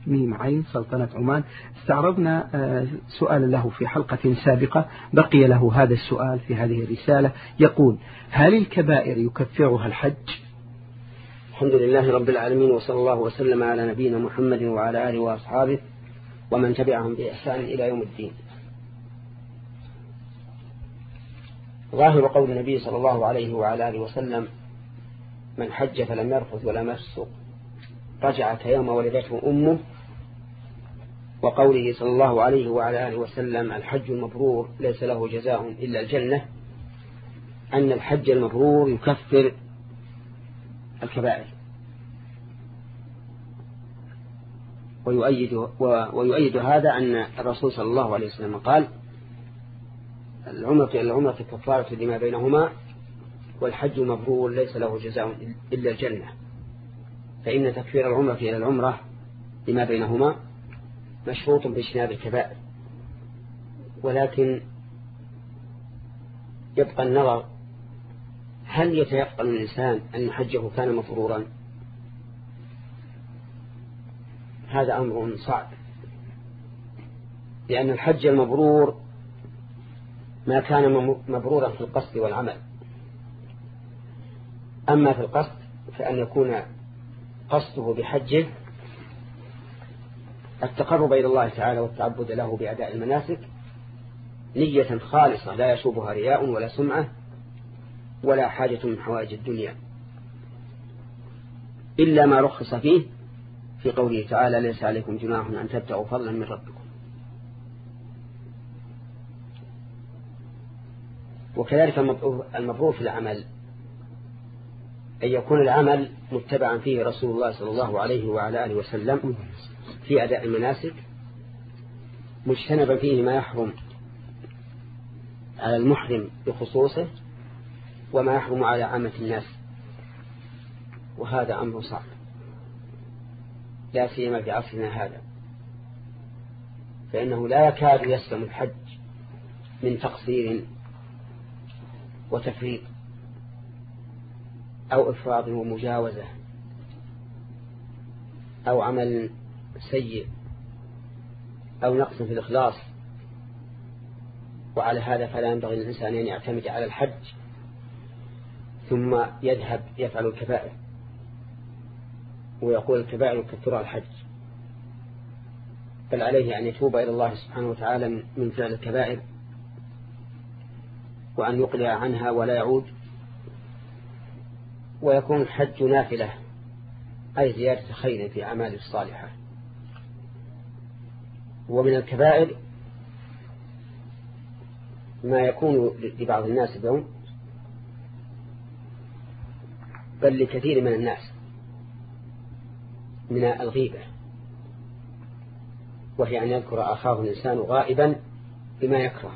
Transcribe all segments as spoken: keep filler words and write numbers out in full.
ميم عين سلطنة عمان. استعرضنا سؤالا له في حلقة سابقة، بقي له هذا السؤال في هذه الرسالة، يقول: هل الكبائر يكفرها الحج؟ الحمد لله رب العالمين، وصلى الله وسلم على نبينا محمد وعلى آله وأصحابه ومن تبعهم بإحسان إلى يوم الدين. ظاهر قول النبي صلى الله عليه وعلى آله وسلم: من حج فلم يرفث ولم يفسق رجع كيوم ولدته أمه، وقوله صلى الله عليه وعلى آله وسلم: الحج المبرور ليس له جزاء إلا الجنة، أن الحج المبرور يكفر الكبائر. ويؤيد, ويؤيد هذا أن الرسول صلى الله عليه وسلم قال: العمرة إلى العمرة كفارة لما بينهما، والحج المبرور ليس له جزاء إلا الجنة. فإن تكفير العمرة إلى العمرة لما بينهما مشروط باجتناب الكبائر، ولكن يبقى النظر: هل يتيقن الإنسان أن حجه كان مبرورا؟ هذا أمر صعب، لأن الحج المبرور ما كان مبرورا في القصد والعمل. أما في القصد فأن يكون قصده بحجه التقرب إلى الله تعالى والتعبد له بأداء المناسك نية خالصة لا يشوبها رياء ولا سمعة ولا حاجة من حوائج الدنيا، إلا ما رخص فيه في قوله تعالى: ليس عليكم جناح أن تبتغوا فضلا من ربكم. وكذلك المبرور في العمل أن يكون العمل متبعا فيه رسول الله صلى الله عليه وعلى آله وسلم في أداء المناسك، مجتنبا فيه ما يحرم على المحرم بخصوصه وما يحرم على عامة الناس، وهذا أمر صعب لا سيما في عصرنا هذا، فإنه لا يكاد يسلم الحج من تقصير وتفريط أو إفراط ومجاوزة أو عمل سيء أو نقص في الإخلاص. وعلى هذا فلا ينبغي للإنسان أن يعتمد على الحج ثم يذهب يفعل الكبائر ويقول الكبائر يكفرها الحج، بل عليه أن يتوب إلى الله سبحانه وتعالى من فعل الكبائر وأن يقلع عنها ولا يعود، ويكون الحج نافلة أي زيادة خير في أعمال الصالحة. ومن الكبائر ما يكون لبعض الناس اليوم بل لكثير من الناس من الغيبة، وهي أن يذكر أخاه الإنسان غائبا بما يكره،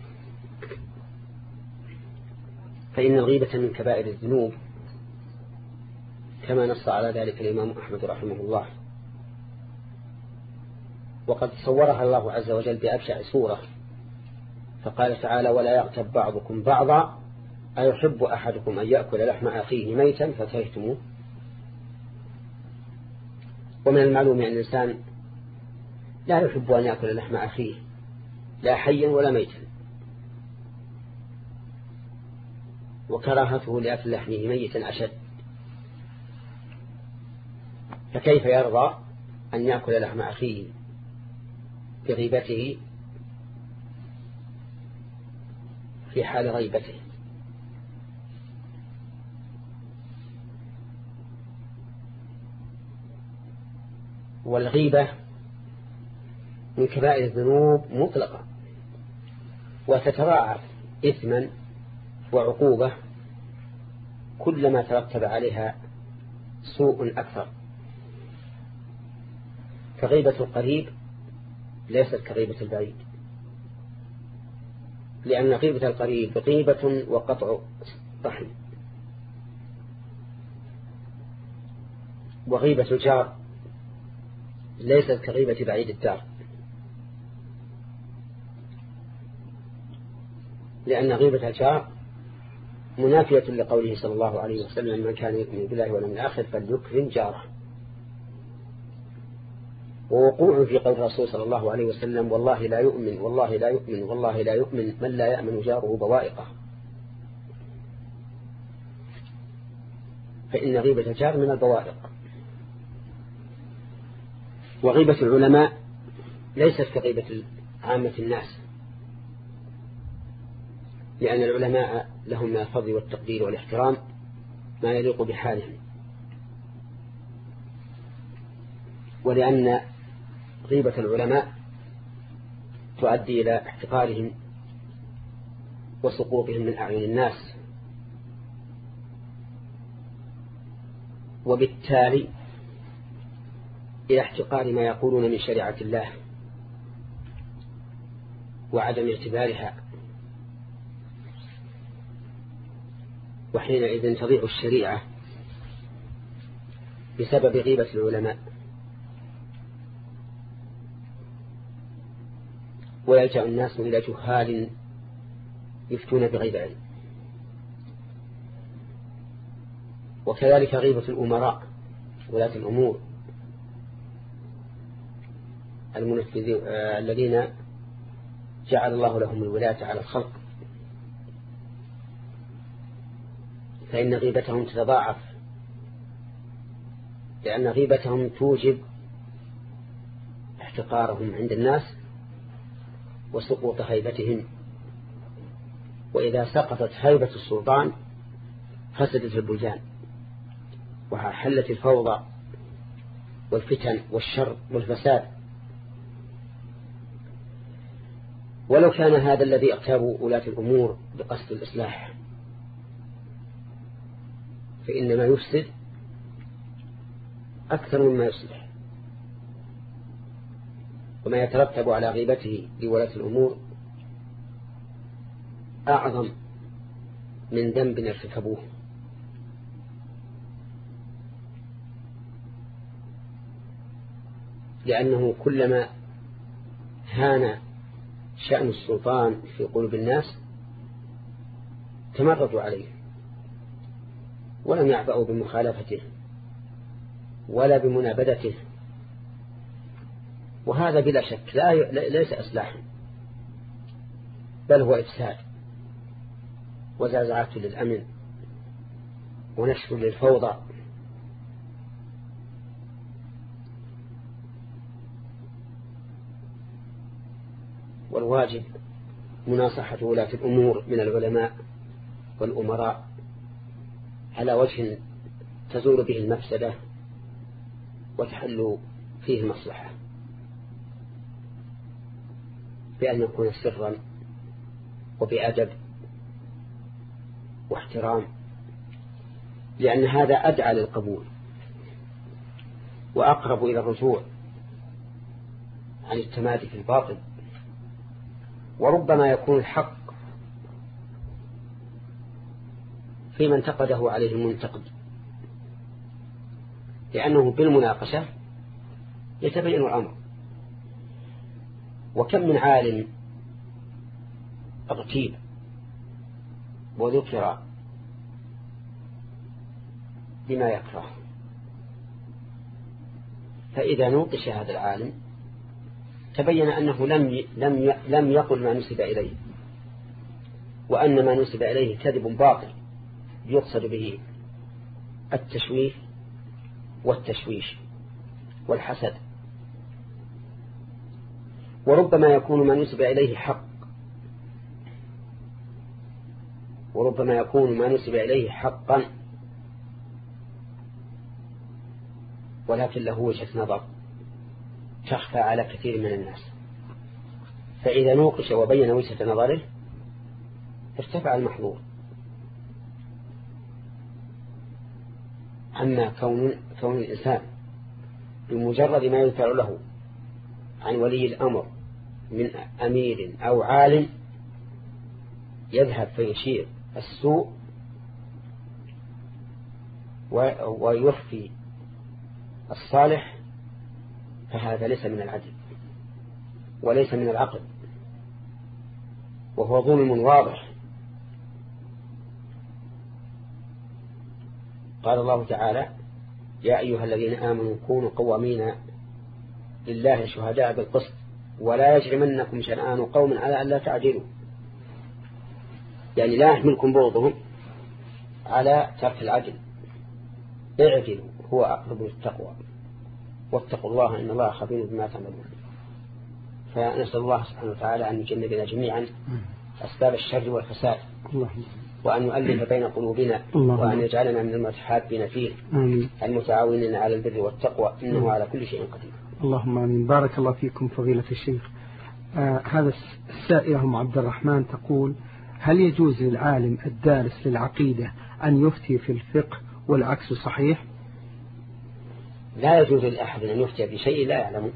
فإن الغيبة من كبائر الذنوب كما نص على ذلك الإمام أحمد رحمه الله، وقد صورها الله عز وجل بأبشع سورة، فقال تعالى: ولا يغتب بعضكم بعضا أيحب أحدكم أن يأكل لحم أخيه ميتا فكرهتموه. ومن المعلوم أن الإنسان لا يحب أن يأكل لحم أخيه لا حيا ولا ميتا، وكراهته لأكل لحمه ميتا أشد، فكيف يرضى أن يأكل لحم أخيه بغيبته في حال غيبته؟ والغيبة من كبائر الذنوب مطلقة، وتتضاعف إثما وعقوبة كلما ترتب عليها سوء أكثر. فغيبة القريب ليست كغيبة البعيد، لأن غيبة القريب غيبة وقطع رحم، وغيبة الجار ليست كغيبة بعيد الدار، لأن غيبة الجار منافية لقوله صلى الله عليه وسلم: من كان يؤمن بالله واليوم الآخر فليكرم جاره. ووقوع في قول الرسول صلى الله عليه وسلم والله لا يؤمن والله لا يؤمن والله لا يؤمن من لا يأمن جاره بوائقه، فإن غيبة الجار من البوائق. وغيبة العلماء ليست كغيبة عامة الناس، لأن العلماء لهم من الفضل والتقدير والاحترام ما يليق بحالهم، ولأن غيبة العلماء تؤدي إلى احتقارهم وسقوطهم من أعين الناس، وبالتالي إلى احتقار ما يقولون من شريعة الله وعدم اعتبارها، وحينئذ تضيع الشريعة بسبب غيبة العلماء، ويلجأ الناس إلى جهال يفتون بغير علم. وكذلك غيبة الأمراء ولاة الأمور المنفذين الذين جعل الله لهم الولاية على الخلق، فإن غيبتهم تتضاعف، لأن غيبتهم توجب احتقارهم عند الناس وسقوط هيبتهم، وإذا سقطت هيبة السلطان فسدت البلدان وحلت الفوضى والفتن والشر والفساد. ولو كان هذا الذي اغتابوا ولاة الأمور بقصد الإصلاح، فإنما يفسد أكثر مما يصلح، وما يترتب على غيبته لولاة الأمور أعظم من ذنب ارتكبوه. لأنه كلما هان شأن السلطان في قلوب الناس تمردوا عليه ولم يعبأوا بمخالفته ولا بمنابدته، وهذا بلا شك لا ليس إصلاحا، بل هو إفساد وزعزعة للأمن ونشر للفوضى. والواجب مناصحة ولاة الأمور من العلماء والأمراء على وجه تزول به المفسدة وتحل فيه المصلحة، بأن يكون سرا وبأدب واحترام، لأن هذا أدعى للقبول وأقرب إلى الرجوع عن التمادي في الباطل. وربما يكون الحق فيما انتقده عليه المنتقد، لأنه بالمناقشة يتبين الأمر. وكم من عالم اغتيب وذكر بما يكره، فإذا نوقش هذا العالم تبين أنه لم لم لم يقل ما نسب إليه، وأن ما نسب إليه كذب باطل يقصد به التشويش والتشويش والحسد. وربما يكون ما نسب إليه حق، وربما يكون ما نسب إليه حقا ولكن له وجهة نظر تخفى على كثير من الناس، فإذا نوقش وبين وجهة نظره ارتفع المحظور. أما كون, كون الإنسان بمجرد ما يذكر له عن ولي الأمر من أمير أو عالم يذهب فيشير السوء ويخفي الصالح، فهذا ليس من العدل وليس من العقل، وهو ظلم واضح. قال الله تعالى: يا أيها الذين آمنوا كونوا قوامين لله شهداء بالقسط ولا يجرمنكم شنآن قوم على أن لا تعدلوا، يعني لا يحملكم بغضهم على ترك العدل، اعدلوا هو أقرب للتقوى واتقوا الله إن الله خبير بما تعملون. فنسأل الله سبحانه وتعالى أن يجنبنا جميعا أسباب الشر والفساد، وأن يؤلف بين قلوبنا، وأن يجعلنا من المتحابين فيه المتعاونين على البر والتقوى، إنه على كل شيء قدير. اللهم آمين. بارك الله فيكم فضيلة الشيخ. آه هذا السائلة أم عبد الرحمن تقول: هل يجوز للعالم الدارس للعقيدة أن يفتي في الفقه والعكس صحيح؟ لا يجوز لأحد أن يفتي بشيء لا يعلمه،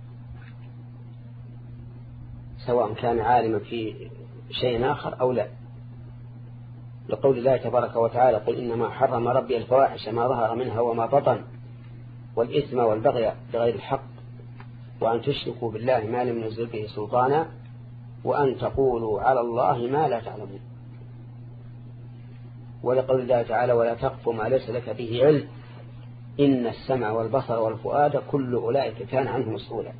سواء كان عالما في شيء آخر أو لا، لقول الله تبارك وتعالى: قل إنما حرم ربي الفواحش ما ظهر منها وما بطن والإثم والبغي بغير الحق وأن تشركوا بالله ما لم ينزل به سلطانا وأن تقولوا على الله ما لا تعلمون. ولقول الله تعالى: ولا تقف ما ليس لك به علم إن السمع والبصر والفؤاد كل أولئك كان عنه مسؤولا.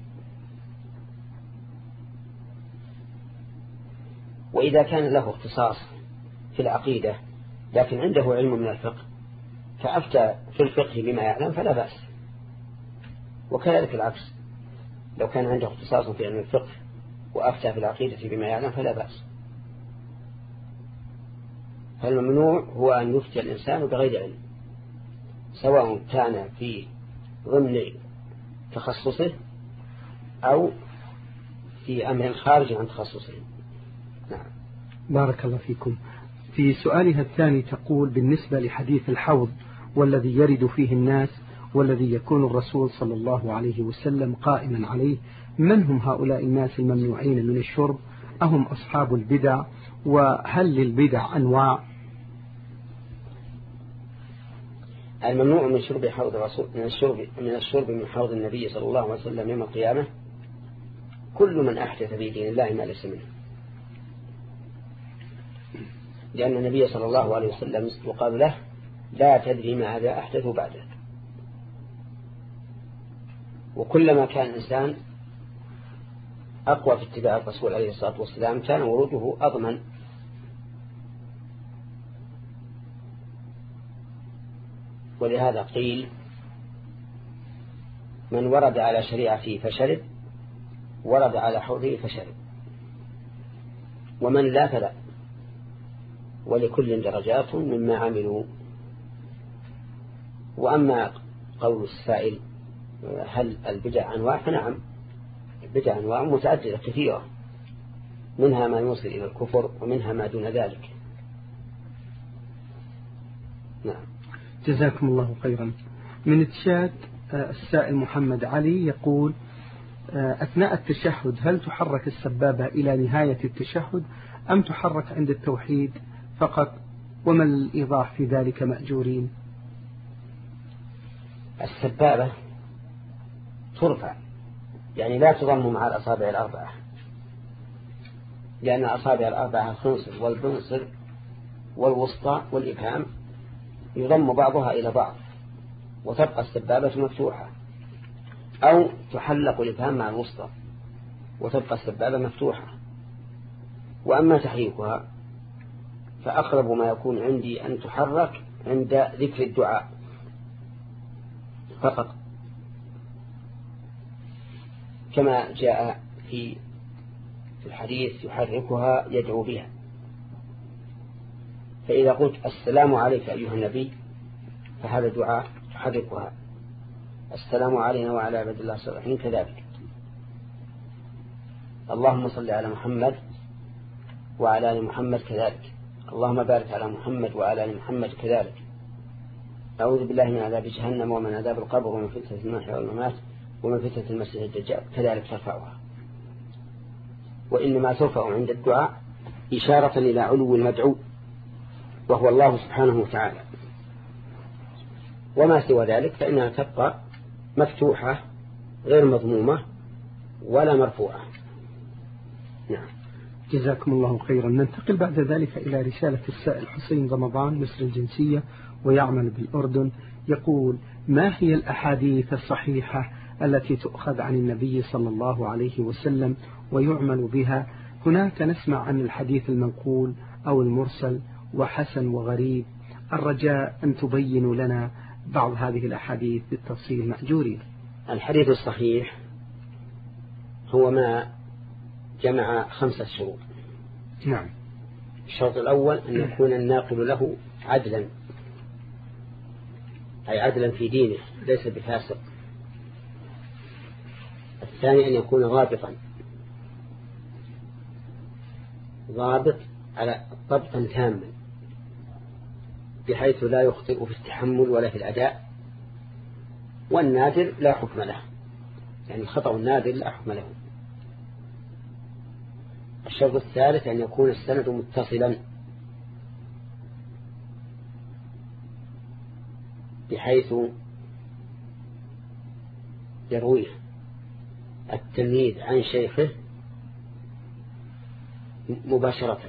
وإذا كان له اختصاص في العقيدة لكن عنده علم من الفقه فأفتى في الفقه بما يعلم فلا بأس، وكذلك العكس، لو كان عنده اختصاص في علم الفقه وأفتى في العقيدة بما يعلم فلا بأس. فالممنوع هو أن يفتي الإنسان بغير علم، سواء كان في ضمن تخصصه أو في أمر خارج عن تخصصه. نعم. بارك الله فيكم. في سؤالها الثاني تقول: بالنسبة لحديث الحوض والذي يرد فيه الناس والذي يكون الرسول صلى الله عليه وسلم قائما عليه، من هم هؤلاء الناس الممنوعين من الشرب؟ أهم أصحاب البدع؟ وهل للبدع أنواع؟ الممنوع من شرب حوض الرسول من الشرب من الشرب من حوض النبي صلى الله عليه وسلم يوم القيامة كل من أحدث في دين الله ما ليس منه، لأن النبي صلى الله عليه وسلم يقال له: لا تدري ماذا أحدث بعدك. وكلما كان الإنسان أقوى في اتباع الرسول عليه الصلاة والسلام كان وروده أضمن. ولهذا قيل: من ورد على شريعته فشرب ورد على حوضه فشرب، ومن لا فلا، ولكل درجات مما عملوا. وأما قول السائل: هل البدع أنواع؟ فنعم، البدع أنواع متعددة كثيرة، منها ما يوصل إلى الكفر ومنها ما دون ذلك. نعم. جزاكم الله خيرا. من تشاد السائل محمد علي يقول: أثناء التشهد هل تحرك السبابة إلى نهاية التشهد أم تحرك عند التوحيد فقط؟ وما الإيضاح في ذلك مأجورين؟ السبابة ترفع، يعني لا تضم مع الأصابع الأربعة، لأن الأصابع الأربعة الخنصر والبنصر والوسطى والإبهام يضم بعضها إلى بعض وتبقى السبابة مفتوحة، أو تحلق الإبهام مع الوسطى وتبقى السبابة مفتوحة. وأما تحريكها فأقرب ما يكون عندي أن تحرك عند ذكر الدعاء فقط، كما جاء في الحديث: يحركها يدعو بها. فإذا قلت: السلام عليك أيها النبي، فهذا دعاء تحركها. السلام علينا وعلى عباد الله الصالحين كذلك. اللهم صل على محمد وعلى آل محمد كذلك. اللهم بارك على محمد وعلى آل محمد كذلك. أعوذ بالله من عذاب جهنم ومن عذاب القبر ومن فتنة المحيا والممات ومن فتنة المسيح الدجال كذلك ترفعها. وإنما ترفع عند الدعاء إشارة إلى علو المدعو وهو الله سبحانه وتعالى، وما سوى ذلك فإنها تبقى مفتوحة غير مضمومة ولا مرفوعة. نعم. جزاكم الله خيرا. ننتقل بعد ذلك إلى رسالة السائل حسين رمضان مصر الجنسية ويعمل بالأردن. يقول: ما هي الأحاديث الصحيحة التي تؤخذ عن النبي صلى الله عليه وسلم ويعمل بها. هناك نسمع عن الحديث المنقول أو المرسل وحسن وغريب. الرجاء أن تبينوا لنا بعض هذه الأحاديث بالتفصيل مأجورين. الحديث الصحيح هو ما جمع خمسة شروط. نعم. الشرط الأول أن يكون الناقل له عدلا، أي عدلا في دينه ليس بفاسق. الثاني أن يكون ضابطا، ضابط على ضبطا تاما بحيث لا يخطئ في التحمل ولا في الأداء. والنادر لا حكم له، يعني الخطأ النادر لا حكم له. الشرط الثالث أن يكون السند متصلا بحيث يرويه التلميذ عن شيخه مباشرة.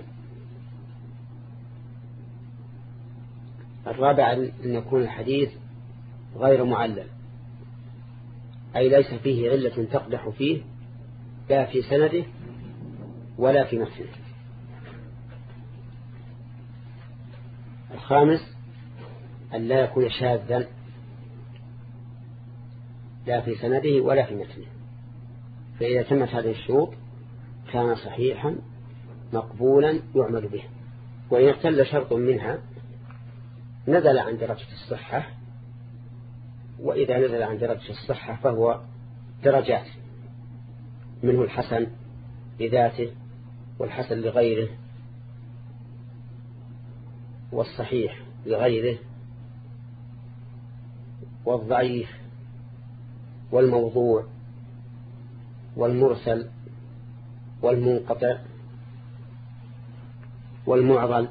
الرابع أن يكون الحديث غير معلل، أي ليس فيه علة تقدح فيه لا في سنده ولا في متنه. الخامس أن لا يكون شاذا لا في سنده ولا في متنه، فإذا تمت هذه الشروط كان صحيحا مقبولا يعمل به. وإن اختل شرط منها نزل عن درجة الصحة، وإذا نزل عن درجة الصحة فهو درجات، منه الحسن لذاته والحسن لغيره والصحيح لغيره والضعيف والموضوع والمرسل والمنقطع والمعضل.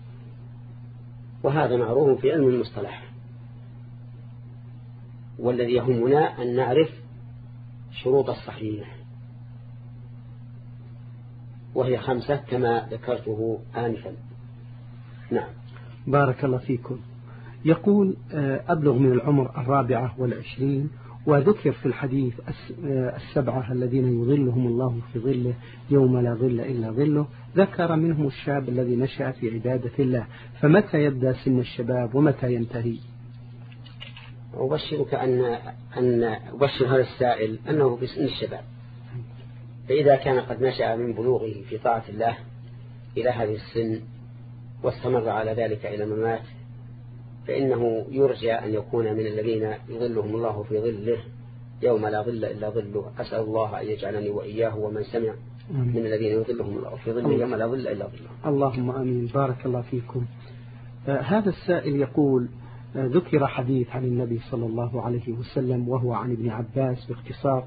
وهذا معروف في علم المصطلح، والذي يهمنا أن نعرف شروط الصحيح، وهي خمسة كما ذكرته آنفا. نعم. بارك الله فيكم. يقول أبلغ من العمر الرابعة والعشرين، وذكر في الحديث السبعة الذين يظلهم الله في ظله يوم لا ظل إلا ظله، ذكر منهم الشاب الذي نشأ في عبادة الله، فمتى يبدأ سن الشباب ومتى ينتهي؟ أبشرك أن أن أبشر هذا السائل أنه في سن الشباب، فإذا كان قد نشأ من بلوغه في طاعة الله إلى هذه السن واستمر على ذلك إلى الممات فإنه يرجى أن يكون من الذين يظلهم الله في ظله يوم لا ظل إلا ظله. أسأل الله أن يجعلني وإياه ومن سمع من الذين يظلهم الله في ظله يوم لا ظل إلا ظله. اللهم آمين. بارك الله فيكم. آه هذا السائل يقول آه ذكر حديث عن النبي صلى الله عليه وسلم وهو عن ابن عباس باختصار.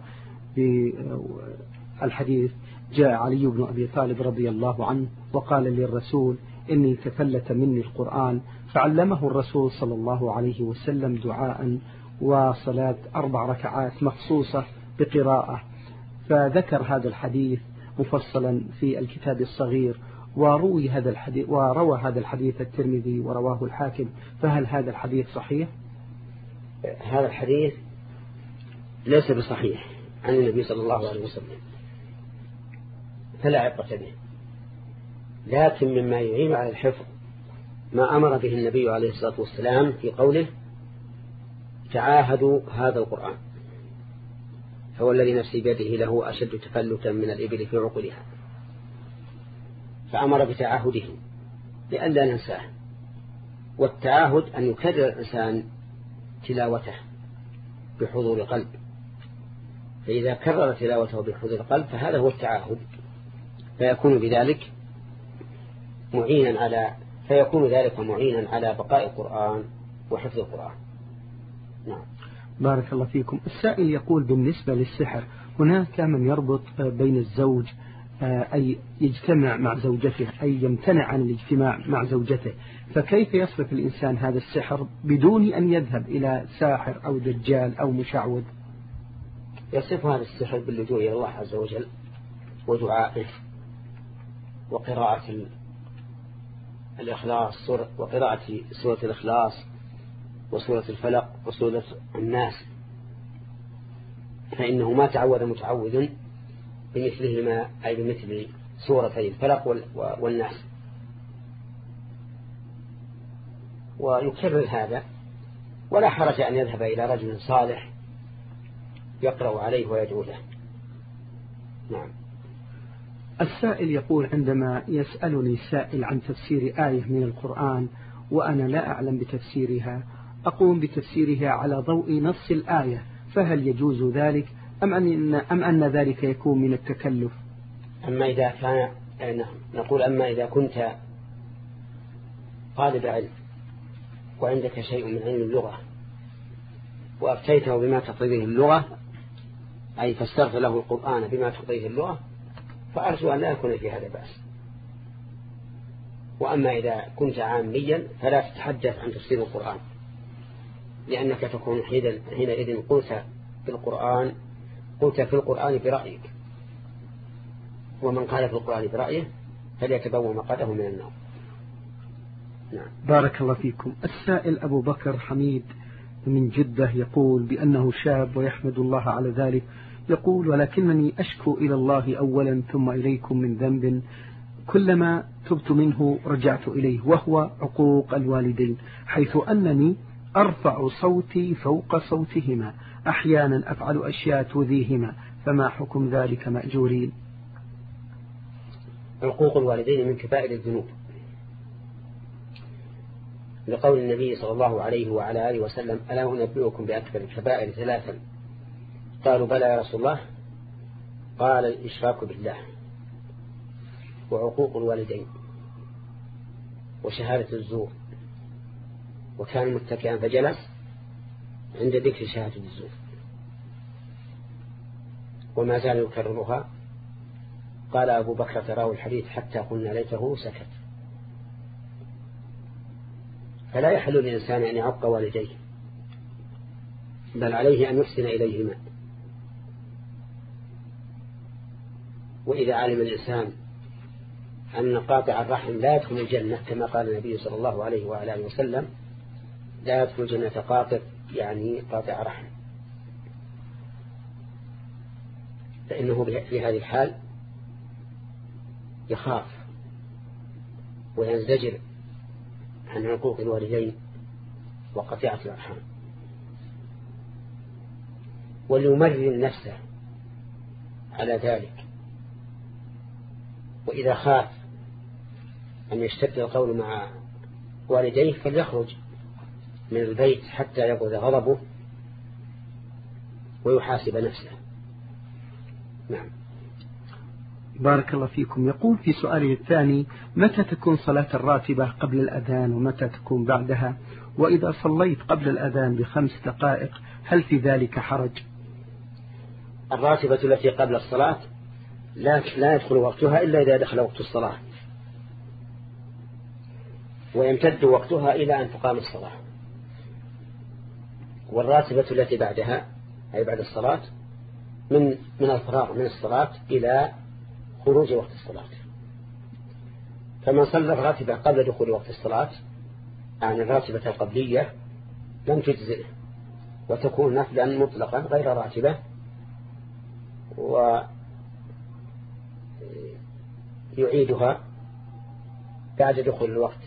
بالحديث جاء علي بن أبي طالب رضي الله عنه وقال للرسول إني تفلت مني القرآن، فعلمه الرسول صلى الله عليه وسلم دعاء وصلاة أربع ركعات مخصوصة بقراءة، فذكر هذا الحديث مفصلا في الكتاب الصغير، وروي هذا الحديث وروى هذا الحديث الترمذي ورواه الحاكم، فهل هذا الحديث صحيح؟ هذا الحديث ليس بصحيح عن النبي صلى الله عليه وسلم، فلا عبرة به، لكن مما يعين على الحفظ ما أمر به النبي عليه الصلاة والسلام في قوله تعاهدوا هذا القرآن، فهو الذي نفسي بيده له أشد تفلتا من الإبل في عقلها، فأمر بتعاهده لئلا ننساه. والتعاهد أن يكرر الإنسان تلاوته بحضور قلب، فإذا كرر تلاوته بحضور قلب فهذا هو التعاهد، فيكون بذلك معينا على فيكون ذلك معينا على بقاء القرآن وحفظ القرآن. نعم. بارك الله فيكم. السائل يقول بالنسبة للسحر هناك من يربط بين الزوج أي يجتمع مع زوجته أي يمتنع عن الاجتماع مع زوجته، فكيف يصرف الإنسان هذا السحر بدون أن يذهب إلى ساحر أو دجال أو مشعوذ؟ يصرف هذا السحر باللجوء إلى الله عز وجل ودعائه وقراءة الإخلاص وقراءة سورة الإخلاص وسورة الفلق وسورة الناس، فإنه ما تعوذ متعوذ بمثلهما أي بمثل سورتي الفلق والناس. ويكرر هذا، ولا حرج أن يذهب إلى رجل صالح يقرأ عليه ويدعو له. نعم. السائل يقول: عندما يسألني سائل عن تفسير آية من القرآن وأنا لا أعلم بتفسيرها، أقوم بتفسيرها على ضوء نص الآية، فهل يجوز ذلك أم أن, أم أن ذلك يكون من التكلف؟ أما إذا كان نقول أما إذا كنت طالب علم وعندك شيء من علم اللغة وأفتيته بما تقتضيه اللغة، أي فاستغفر له القرآن بما تقتضيه اللغة، فأرجو أن لا يكون في هذا بأس. وأما إذا كنت عاميا فلا تتحدث عن تفسير القرآن، لأنك تكون حينئذ قلت في القرآن قلت في القرآن برأيك، ومن قال في القرآن برأيه فليتبوأ مقعده من النار. نعم. بارك الله فيكم. السائل أبو بكر حميد من جدة يقول بأنه شاب ويحمد الله على ذلك. يقول: ولكنني أشكو إلى الله أولا ثم إليكم من ذنب كلما تبت منه رجعت إليه، وهو عقوق الوالدين، حيث أنني أرفع صوتي فوق صوتهما، أحيانا أفعل أشياء تؤذيهما، فما حكم ذلك مأجورين؟ عقوق الوالدين من كبائر الذنوب، لقول النبي صلى الله عليه وعلى آله وسلم: ألا أنبئكم بأكبر الكبائر ثلاثا؟ قالوا: بلى يا رسول الله. قال: الإشراك بالله، وعقوق الوالدين، وشهادة الزور. وكان متكئا فجلس عند ذكر شهادة الزور، وما زال يكررها. قال أبو بكر: تراه الحديث حتى قلنا ليته سكت. فلا يحل للإنسان أن يعق والديه، بل عليه أن يحسن إليهما. وإذا علم الإنسان أن قاطع الرحم لا يدخل الجنة كما قال النبي صلى الله عليه وعلى آله وسلم: لا يدخل الجنة قاطع، يعني قاطع رحم، فإنه في هذه الحال يخاف وينزجر عن عقوق الوالدين وقطيعة الأرحام، وليمرن نفسه على ذلك. وإذا خاف أن يشتد القول مع والديه فليخرج من البيت حتى يبرد غضبه ويحاسب نفسه. نعم. بارك الله فيكم. يقول في سؤاله الثاني: متى تكون صلاة الراتبة قبل الأذان ومتى تكون بعدها؟ وإذا صليت قبل الأذان بخمس دقائق هل في ذلك حرج؟ الراتبة التي قبل الصلاة لا لا يدخل وقتها إلا إذا دخل وقت الصلاة، ويمتد وقتها إلى أن تقام الصلاة. والراتبة التي بعدها أي بعد الصلاة من من الفراغ من الصلاة إلى خروج وقت الصلاة. فمن صلى الراتبة قبل دخول وقت الصلاة، يعني الراتبة القبلية، لم تجزئه وتكون نفلا مطلقا غير راتبة، ويعيدها بعد دخول الوقت.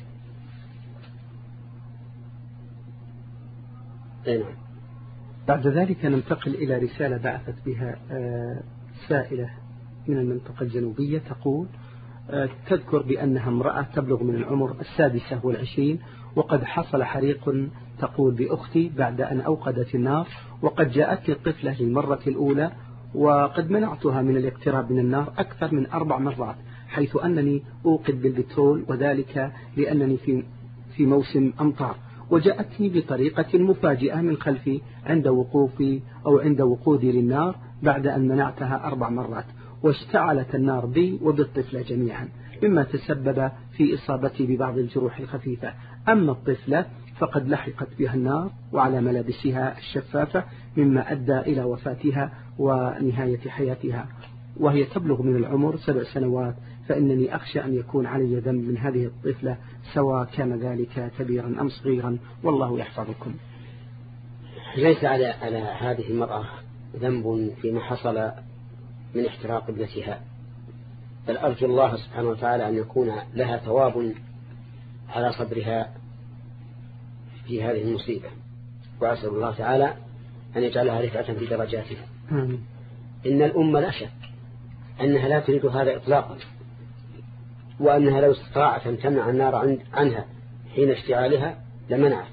نعم. بعد ذلك ننتقل إلى رسالة بعثت بها سائلة من المنطقة الجنوبية، تقول تذكر بأنها امرأة تبلغ من العمر السادسة والعشرين، وقد حصل حريق تقول بأختي بعد أن أوقدت النار، وقد جاءت الطفلة للمرة الأولى، وقد منعتها من الاقتراب من النار أكثر من أربع مرات، حيث أنني أوقد بالبترول، وذلك لأنني في في موسم أمطار، وجاءتني بطريقة مفاجئة من خلفي عند وقوفي أو عند وقودي للنار بعد أن منعتها أربع مرات، واشتعلت النار بي وبالطفلة جميعا، مما تسبب في إصابتي ببعض الجروح الخفيفة. أما الطفلة فقد لحقت بها النار وعلى ملابسها الشفافة، مما أدى إلى وفاتها ونهاية حياتها، وهي تبلغ من العمر سبع سنوات، فإنني أخشى أن يكون علي ذنب من هذه الطفلة سواء كان ذلك كبيرا أم صغيرا، والله يحفظكم. ليس على على هذه المرأة ذنب فيما حصل من احتراق ابنتها، بل أرجو الله سبحانه وتعالى أن يكون لها ثواب على صبرها في هذه المصيبة، وأسأل الله تعالى أن يجعلها رفعة في درجاتها. إن الأمة لا شك أنها لا تريد هذا إطلاقا، وأنها لو استطاعت أن تمنع النار عنها حين اشتعالها لمنعت،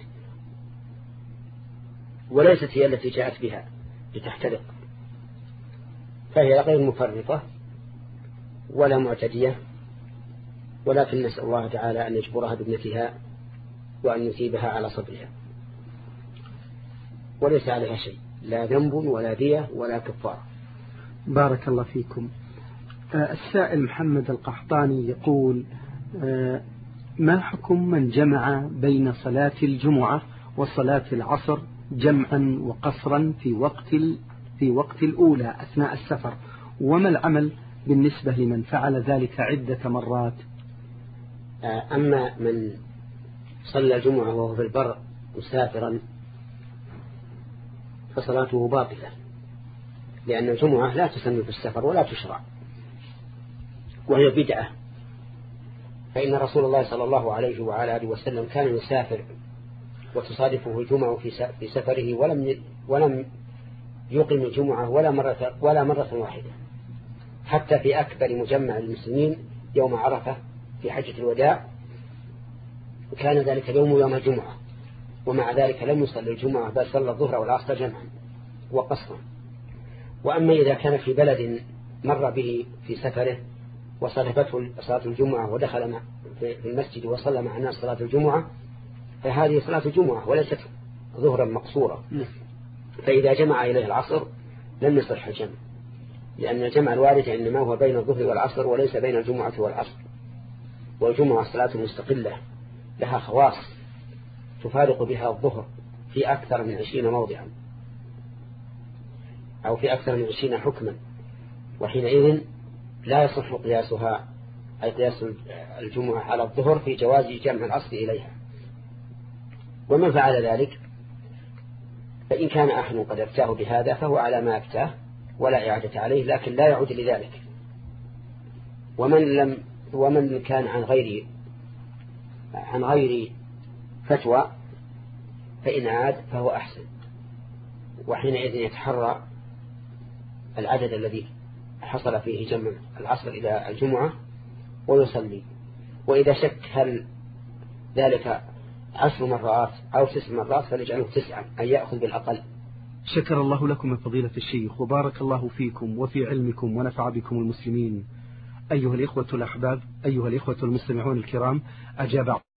وليست هي التي جاءت بها لتحترق، فهي غير مفرطة ولا معتدية، ولكن نسأل الله تعالى أن يجبرها بابنتها وأن يثيبها على صبرها، وليس عليها شيء، لا ذنب ولا دية ولا كفارة. بارك الله فيكم. السائل محمد القحطاني يقول: ما حكم من جمع بين صلاة الجمعة وصلاة العصر جمعا وقصرا في وقت في وقت الأولى أثناء السفر، وما العمل بالنسبة لمن فعل ذلك عدة مرات؟ أما من صلى الجمعة وهو في البر مسافرا فصلاته باطلة، لأن الجمعة لا تسن في السفر ولا تشرع، وهي بدعة. فإن رسول الله صلى الله عليه وعلى آله وسلم كان يسافر وتصادفه الجمعة في سفره ولم ولم يقم الجمعة ولا مرة ولا مرة واحدة، حتى في أكبر مجمع المسلمين يوم عرفة في حجة الوداع كان ذلك اليوم يوم الجمعة، ومع ذلك لم يصلي الجمعة بل صلى الظهر والعصر جمعا وقصرا. وأما إذا كان في بلد مر به في سفره وصادفته صلاة الجمعة ودخل في المسجد وصلى مع الناس صلاة الجمعة فهذه صلاة الجمعة وليست ظهرا مقصورة، فإذا جمع إليه العصر لم يصح الجمع، لأن الجمع الوارد إنما هو بين الظهر والعصر وليس بين الجمعة والعصر. والجمعة صلاة مستقلة لها خواص تفارق بها الظهر في أكثر من عشرين موضعا أو في أكثر من عشرين حكما، وحينئذ لا يصح قياسها أي قياس الجمعة على الظهر في جواز جمع العصر إليها. ومن فعل ذلك فإن كان أحد قد أفتاه بهذا فهو على ما أفتاه ولا إعادة عليه، لكن لا يعود لذلك. ومن لم ومن كان عن غير عن غير فتوى فإن عاد فهو أحسن، وحينئذ يتحرى العدد الذي حصل فيه جمع العصر إلى الجمعة ويصلي. وإذا شك هل ذلك عشر مرات أو تسع مرات فليجعله تسعا أن يأخذ بالأقل. شكر الله لكم من فضيلة الشيخ، وبارك الله فيكم وفي علمكم ونفع بكم المسلمين. أيها الإخوة الأحباب، أيها الإخوة المستمعون الكرام، أجاب